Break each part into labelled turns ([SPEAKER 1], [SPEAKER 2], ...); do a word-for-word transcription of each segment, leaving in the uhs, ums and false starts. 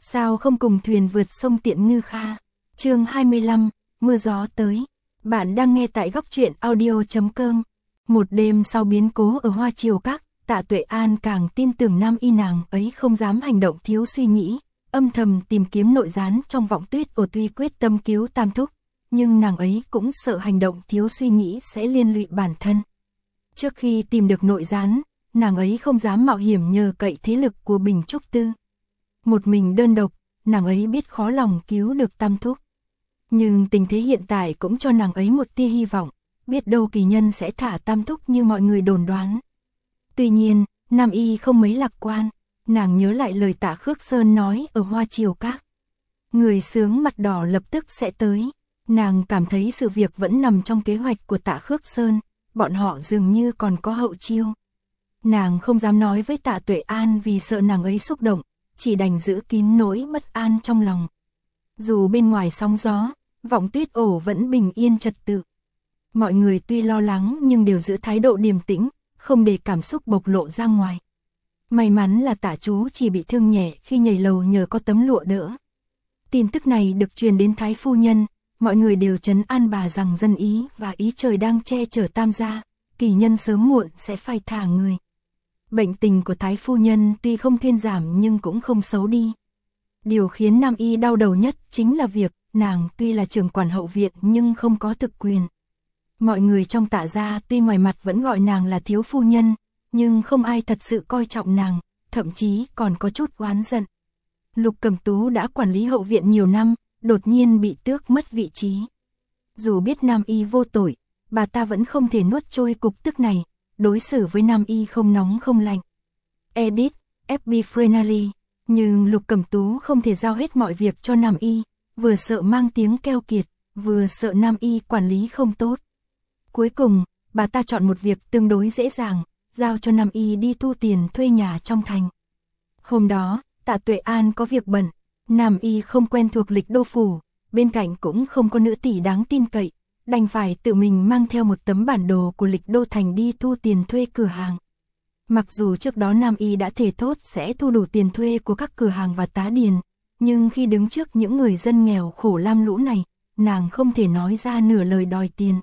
[SPEAKER 1] Sao không cùng thuyền vượt sông Tiện Ngư Kha? Chương hai mươi lăm, mưa gió tới. Bạn đang nghe tại góc truyện audio.com. Một đêm sau biến cố ở Hoa Triều Các, Tạ Tuệ An càng tin tưởng Nam Y nàng ấy không dám hành động thiếu suy nghĩ, âm thầm tìm kiếm nội gián trong Vọng Tuyết Ổ. Tuy quyết tâm cứu Tam Thúc, nhưng nàng ấy cũng sợ hành động thiếu suy nghĩ sẽ liên lụy bản thân. Trước khi tìm được nội gián, nàng ấy không dám mạo hiểm nhờ cậy thế lực của Bình Trúc Tư. Một mình đơn độc, nàng ấy biết khó lòng cứu được Tam Thúc. Nhưng tình thế hiện tại cũng cho nàng ấy một tia hy vọng, biết đâu kỳ nhân sẽ thả Tam Thúc như mọi người đồn đoán. Tuy nhiên, Nam Y không mấy lạc quan, nàng nhớ lại lời Tạ Khước Sơn nói ở Hoa Triều Các. Người sướng mặt đỏ lập tức sẽ tới, nàng cảm thấy sự việc vẫn nằm trong kế hoạch của Tạ Khước Sơn, bọn họ dường như còn có hậu chiêu. Nàng không dám nói với Tạ Tuệ An vì sợ nàng ấy xúc động, chỉ đành giữ kín nỗi bất an trong lòng. Dù bên ngoài sóng gió, Vọng Tuyết Ổ vẫn bình yên trật tự. Mọi người tuy lo lắng nhưng đều giữ thái độ điềm tĩnh, không để cảm xúc bộc lộ ra ngoài. May mắn là Tạ chú chỉ bị thương nhẹ khi nhảy lầu nhờ có tấm lụa đỡ. Tin tức này được truyền đến Thái phu nhân, mọi người đều trấn an bà rằng dân ý và ý trời đang che chở Tam gia, kỳ nhân sớm muộn sẽ phải thả người. Bệnh tình của Thái phu nhân tuy không thuyên giảm nhưng cũng không xấu đi. Điều khiến Nam Y đau đầu nhất chính là việc nàng tuy là trưởng quản hậu viện nhưng không có thực quyền. Mọi người trong Tạ gia tuy ngoài mặt vẫn gọi nàng là thiếu phu nhân, nhưng không ai thật sự coi trọng nàng, thậm chí còn có chút oán giận. Lục Cẩm Tú đã quản lý hậu viện nhiều năm, đột nhiên bị tước mất vị trí. Dù biết Nam Y vô tội, bà ta vẫn không thể nuốt trôi cục tức này, đối xử với Nam Y không nóng không lạnh. Edit, ép bê Frenary. Nhưng Lục Cẩm Tú không thể giao hết mọi việc cho Nam Y, vừa sợ mang tiếng keo kiệt, vừa sợ Nam Y quản lý không tốt. Cuối cùng, bà ta chọn một việc tương đối dễ dàng, giao cho Nam Y đi thu tiền thuê nhà trong thành. Hôm đó, Tạ Tuệ An có việc bận, Nam Y không quen thuộc lịch đô phủ, bên cạnh cũng không có nữ tỷ đáng tin cậy, đành phải tự mình mang theo một tấm bản đồ của lịch đô thành đi thu tiền thuê cửa hàng. Mặc dù trước đó Nam Y đã thề thốt sẽ thu đủ tiền thuê của các cửa hàng và tá điền, nhưng khi đứng trước những người dân nghèo khổ lam lũ này, nàng không thể nói ra nửa lời đòi tiền.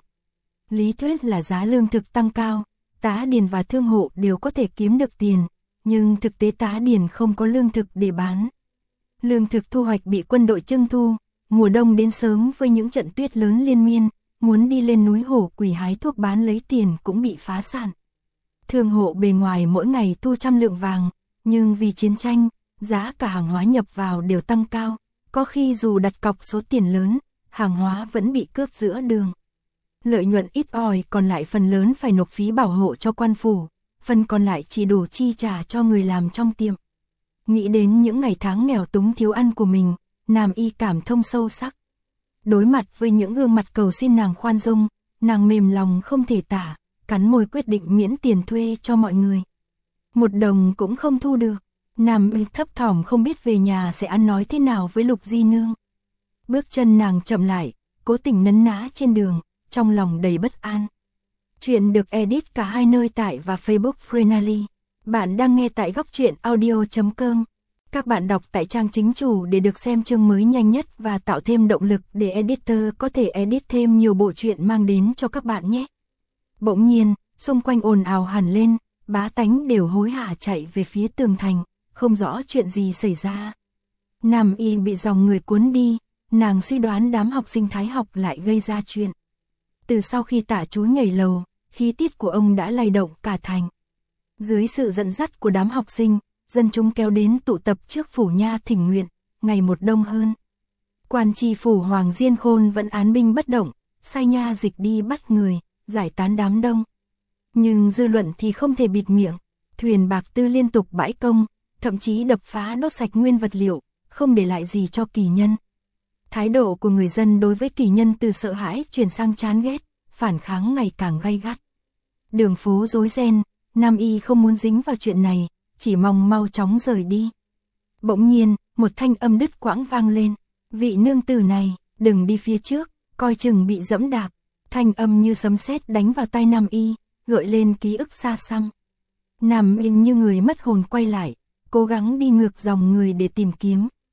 [SPEAKER 1] Lý thuyết là giá lương thực tăng cao, tá điền và thương hộ đều có thể kiếm được tiền, nhưng thực tế tá điền không có lương thực để bán. Lương thực thu hoạch bị quân đội trưng thu, mùa đông đến sớm với những trận tuyết lớn liên miên, muốn đi lên núi Hổ Quỷ hái thuốc bán lấy tiền cũng bị phá sản. Thương hộ bề ngoài mỗi ngày thu trăm lượng vàng, nhưng vì chiến tranh, giá cả hàng hóa nhập vào đều tăng cao, có khi dù đặt cọc số tiền lớn, hàng hóa vẫn bị cướp giữa đường. Lợi nhuận ít ỏi còn lại phần lớn phải nộp phí bảo hộ cho quan phủ, phần còn lại chỉ đủ chi trả cho người làm trong tiệm. Nghĩ đến những ngày tháng nghèo túng thiếu ăn của mình, Nam Y cảm thông sâu sắc. Đối mặt với những gương mặt cầu xin nàng khoan dung, nàng mềm lòng không thể tả, cắn môi quyết định miễn tiền thuê cho mọi người. Một đồng cũng không thu được, Nam Y thấp thỏm không biết về nhà sẽ ăn nói thế nào với Lục Di Nương. Bước chân nàng chậm lại, cố tình nấn ná trên đường, trong lòng đầy bất an. Chuyện được edit cả hai nơi tại và Facebook Frenary. Bạn đang nghe tại góc truyện audio.com. Các bạn đọc tại trang chính chủ để được xem chương mới nhanh nhất và tạo thêm động lực để editor có thể edit thêm nhiều bộ truyện mang đến cho các bạn nhé. Bỗng nhiên, xung quanh ồn ào hẳn lên, bá tánh đều hối hả chạy về phía tường thành, không rõ chuyện gì xảy ra. Nam Y bị dòng người cuốn đi, nàng suy đoán đám học sinh Thái học lại gây ra chuyện. Từ sau khi Tạ chú nhảy lầu, khí tiết của ông đã lay động cả thành. Dưới sự dẫn dắt của đám học sinh, dân chúng kéo đến tụ tập trước phủ nha thỉnh nguyện, ngày một đông hơn. Quan tri phủ Hoàng Diên Khôn vẫn án binh bất động, sai nha dịch đi bắt người, giải tán đám đông. Nhưng dư luận thì không thể bịt miệng, thuyền bạc tư liên tục bãi công, thậm chí đập phá đốt sạch nguyên vật liệu, không để lại gì cho kỳ nhân. Thái độ của người dân đối với kỳ nhân từ sợ hãi chuyển sang chán ghét, phản kháng ngày càng gay gắt. Đường phố rối ren, Nam Y không muốn dính vào chuyện này, chỉ mong mau chóng rời đi. Bỗng nhiên, một thanh âm đứt quãng vang lên, vị nương tử này, đừng đi phía trước, coi chừng bị dẫm đạp. Thanh âm như sấm sét đánh vào tai Nam Y, gợi lên ký ức xa xăm. Nam Y như người mất hồn quay lại, cố gắng đi ngược dòng người để tìm kiếm.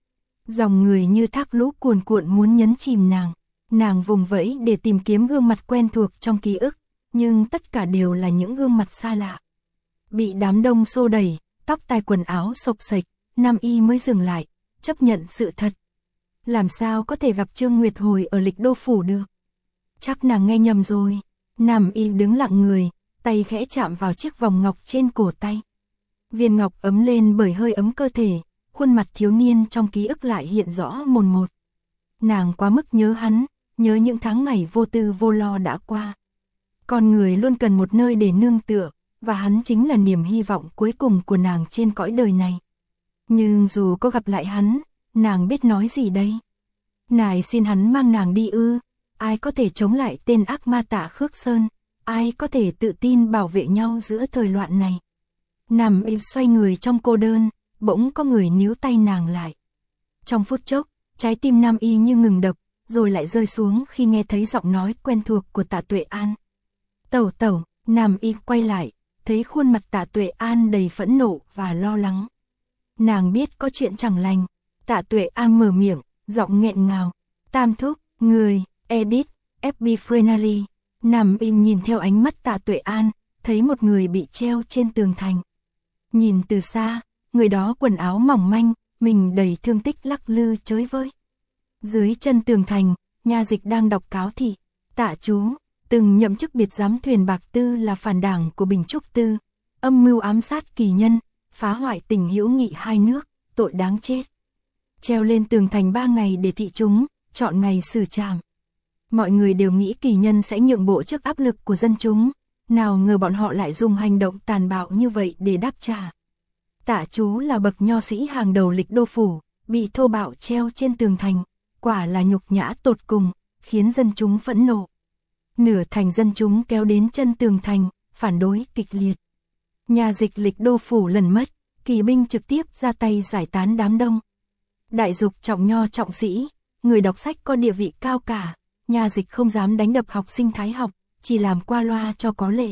[SPEAKER 1] Dòng người như thác lũ cuồn cuộn muốn nhấn chìm nàng. Nàng vùng vẫy để tìm kiếm gương mặt quen thuộc trong ký ức, nhưng tất cả đều là những gương mặt xa lạ. Bị đám đông xô đẩy, tóc tai quần áo xộc xệch, Nam Y mới dừng lại, chấp nhận sự thật. Làm sao có thể gặp Trương Nguyệt hồi ở Lịch Đô phủ được? Chắc nàng nghe nhầm rồi. Nam Y đứng lặng người, tay khẽ chạm vào chiếc vòng ngọc trên cổ tay. Viên ngọc ấm lên bởi hơi ấm cơ thể, khuôn mặt thiếu niên trong ký ức lại hiện rõ mồn một. Nàng quá mức nhớ hắn, nhớ những tháng ngày vô tư vô lo đã qua. Con người luôn cần một nơi để nương tựa, và hắn chính là niềm hy vọng cuối cùng của nàng trên cõi đời này. Nhưng dù có gặp lại hắn, nàng biết nói gì đây? Nài xin hắn mang nàng đi ư? Ai có thể chống lại tên ác ma Tạ Khước Sơn? Ai có thể tự tin bảo vệ nhau giữa thời loạn này? Nằm im xoay người trong cô đơn, bỗng có người níu tay nàng lại. Trong phút chốc, trái tim Nam Y như ngừng đập, rồi lại rơi xuống khi nghe thấy giọng nói quen thuộc của Tạ Tuệ An. Tẩu tẩu, Nam Y quay lại, thấy khuôn mặt Tạ Tuệ An đầy phẫn nộ và lo lắng. Nàng biết có chuyện chẳng lành. Tạ Tuệ An mở miệng, giọng nghẹn ngào. Tam thúc, người, Edith, ép bê Frenary. Nam Y nhìn theo ánh mắt Tạ Tuệ An, thấy một người bị treo trên tường thành. Nhìn từ xa, người đó quần áo mỏng manh, mình đầy thương tích lắc lư chới với. Dưới chân tường thành, nha dịch đang đọc cáo thị. Tạ chú, từng nhậm chức biệt giám thuyền Bạc Tư là phản đảng của Bình Trúc Tư, âm mưu ám sát kỳ nhân, phá hoại tình hữu nghị hai nước, tội đáng chết. Treo lên tường thành ba ngày để thị chúng, chọn ngày xử trảm. Mọi người đều nghĩ kỳ nhân sẽ nhượng bộ trước áp lực của dân chúng, nào ngờ bọn họ lại dùng hành động tàn bạo như vậy để đáp trả. Tạ chú là bậc nho sĩ hàng đầu Lịch Đô phủ, bị thô bạo treo trên tường thành, quả là nhục nhã tột cùng, khiến dân chúng phẫn nộ. Nửa thành dân chúng kéo đến chân tường thành, phản đối kịch liệt. Nhà dịch Lịch Đô phủ lần mất, kỳ binh trực tiếp ra tay giải tán đám đông. Đại dục trọng nho trọng sĩ, người đọc sách có địa vị cao cả, nhà dịch không dám đánh đập học sinh thái học, chỉ làm qua loa cho có lệ.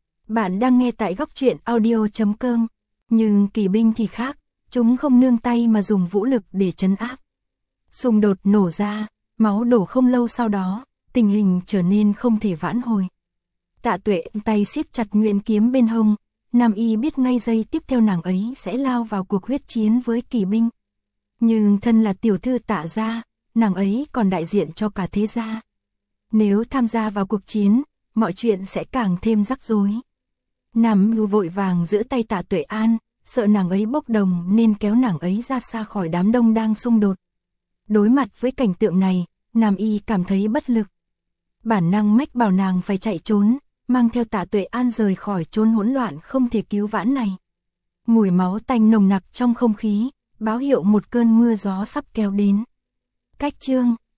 [SPEAKER 1] Bạn đang nghe tại góc truyện audio chấm com, nhưng kỳ binh thì khác, chúng không nương tay mà dùng vũ lực để trấn áp. Xung đột nổ ra, máu đổ không lâu sau đó, tình hình trở nên không thể vãn hồi. Tạ Tuệ tay siết chặt nhuyễn kiếm bên hông, Nam Y biết ngay giây tiếp theo nàng ấy sẽ lao vào cuộc huyết chiến với kỳ binh. Nhưng thân là tiểu thư Tạ gia, nàng ấy còn đại diện cho cả thế gia. Nếu tham gia vào cuộc chiến, mọi chuyện sẽ càng thêm rắc rối. Nam Y vội vàng giữ tay Tạ Tuệ An, sợ nàng ấy bốc đồng nên kéo nàng ấy ra xa khỏi đám đông đang xung đột. Đối mặt với cảnh tượng này, Nam Y cảm thấy bất lực. Bản năng mách bảo nàng phải chạy trốn, mang theo Tạ Tuệ An rời khỏi chốn hỗn loạn không thể cứu vãn này. Mùi máu tanh nồng nặc trong không khí, báo hiệu một cơn mưa gió sắp kéo đến. Cách chương